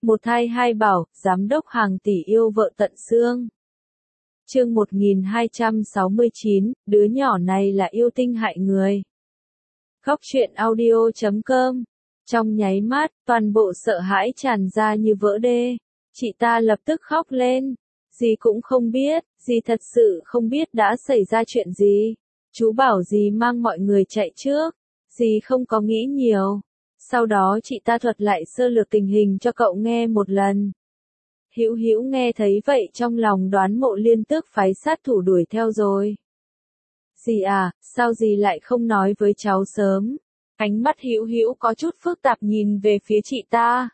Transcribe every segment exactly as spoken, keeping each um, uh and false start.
Một thai hai bảo, giám đốc hàng tỷ yêu vợ tận xương. Chương một nghìn hai trăm sáu mươi chín, đứa nhỏ này là yêu tinh hại người. Khóc chuyện audio chấm com. Trong nháy mắt, toàn bộ sợ hãi tràn ra như vỡ đê. Chị ta lập tức khóc lên. Dì cũng không biết, dì thật sự không biết đã xảy ra chuyện gì. Chú bảo dì mang mọi người chạy trước. Dì không có nghĩ nhiều. Sau đó chị ta thuật lại sơ lược tình hình cho cậu nghe một lần. Hữu Hữu nghe thấy vậy trong lòng đoán Mộ Liên Tước phái sát thủ đuổi theo rồi. Dì à, sao dì lại không nói với cháu sớm? Ánh mắt Hữu Hữu có chút phức tạp nhìn về phía chị ta.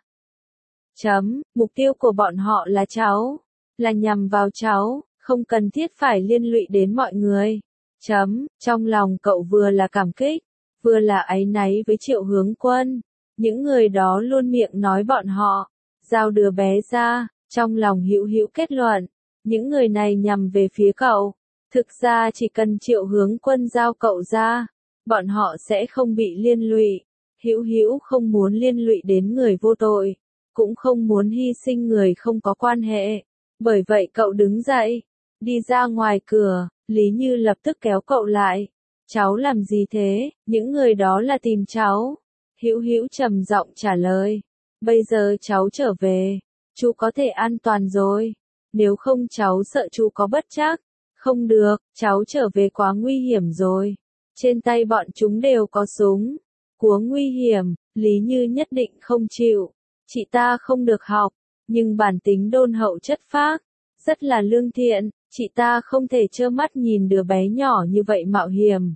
Chấm, mục tiêu của bọn họ là cháu, là nhằm vào cháu, không cần thiết phải liên lụy đến mọi người. Chấm, trong lòng cậu vừa là cảm kích, vừa là áy náy với Triệu Hướng Quân. Những người đó luôn miệng nói bọn họ giao đứa bé ra, trong lòng Hữu Hữu kết luận, những người này nhằm về phía cậu. Thực ra chỉ cần Triệu Hướng Quân giao cậu ra, bọn họ sẽ không bị liên lụy. Hữu Hữu không muốn liên lụy đến người vô tội, cũng không muốn hy sinh người không có quan hệ. Bởi vậy cậu đứng dậy, đi ra ngoài cửa, Lý Như lập tức kéo cậu lại. Cháu làm gì thế? Những người đó là tìm cháu. Hữu Hữu trầm giọng trả lời. Bây giờ cháu trở về, chú có thể an toàn rồi. Nếu không cháu sợ chú có bất trắc. Không được, cháu trở về quá nguy hiểm rồi. Trên tay bọn chúng đều có súng. Quá nguy hiểm, Lý Như nhất định không chịu. Chị ta không được học, nhưng bản tính đôn hậu chất phác, rất là lương thiện. Chị ta không thể trơ mắt nhìn đứa bé nhỏ như vậy mạo hiểm.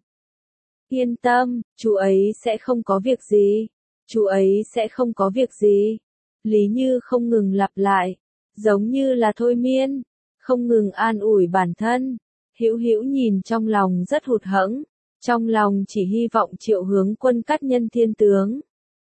Yên tâm, chú ấy sẽ không có việc gì. Chú ấy sẽ không có việc gì. Lý Như không ngừng lặp lại, giống như là thôi miên, không ngừng an ủi bản thân. Hữu Hữu nhìn trong lòng rất hụt hẫng, trong lòng chỉ hy vọng Triệu Hướng Quân cắt nhân thiên tướng.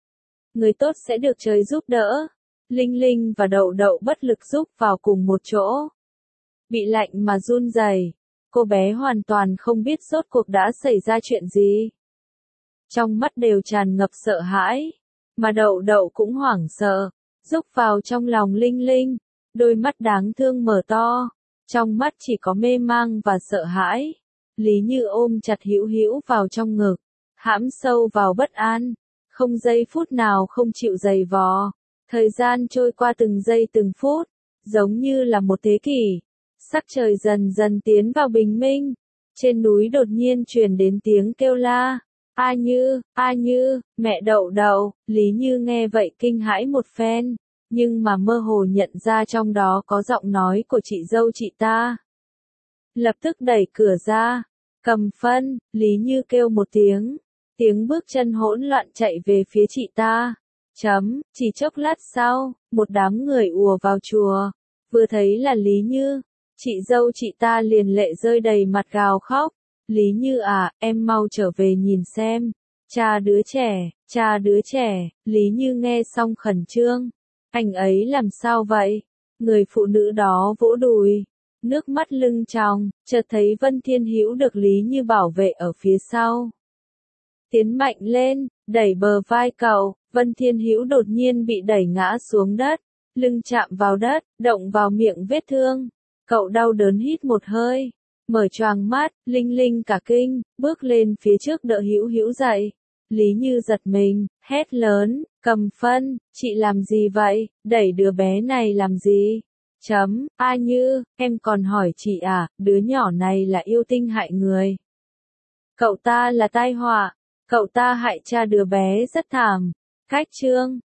Người tốt sẽ được trời giúp đỡ. Linh Linh và Đậu Đậu bất lực giúp vào cùng một chỗ. Bị lạnh mà run rẩy, cô bé hoàn toàn không biết rốt cuộc đã xảy ra chuyện gì. Trong mắt đều tràn ngập sợ hãi, mà Đậu Đậu cũng hoảng sợ, rúc vào trong lòng Linh Linh, đôi mắt đáng thương mở to, trong mắt chỉ có mê mang và sợ hãi. Lý Như ôm chặt Hữu Hữu vào trong ngực, hãm sâu vào bất an, không giây phút nào không chịu giày vò. Thời gian trôi qua từng giây từng phút, giống như là một thế kỷ. Sắc trời dần dần tiến vào bình minh, trên núi đột nhiên truyền đến tiếng kêu la. A Như, A Như, mẹ Đậu Đậu. Lý Như nghe vậy kinh hãi một phen, nhưng mà mơ hồ nhận ra trong đó có giọng nói của chị dâu chị ta. Lập tức đẩy cửa ra, Cầm Phân. Lý Như kêu một tiếng, tiếng bước chân hỗn loạn chạy về phía chị ta. Chấm, chỉ chốc lát sau, một đám người ùa vào chùa, vừa thấy là Lý Như, chị dâu chị ta liền lệ rơi đầy mặt gào khóc. Lý Như à, em mau trở về nhìn xem. Cha đứa trẻ, cha đứa trẻ. Lý Như nghe xong khẩn trương. Anh ấy làm sao vậy? Người phụ nữ đó vỗ đùi, nước mắt lưng tròng, chợt thấy Vân Thiên Hữu được Lý Như bảo vệ ở phía sau. Tiến mạnh lên, đẩy bờ vai cậu. Vân Thiên Hữu đột nhiên bị đẩy ngã xuống đất, lưng chạm vào đất, động vào miệng vết thương. Cậu đau đớn hít một hơi, mở choàng mắt. Linh Linh cả kinh, bước lên phía trước đỡ Hữu Hữu dậy. Lý Như giật mình, hét lớn, Cầm Phân, chị làm gì vậy, đẩy đứa bé này làm gì? Chấm, A Như, em còn hỏi chị à, đứa nhỏ này là yêu tinh hại người. Cậu ta là tai họa, cậu ta hại cha đứa bé rất thảm. Cách chương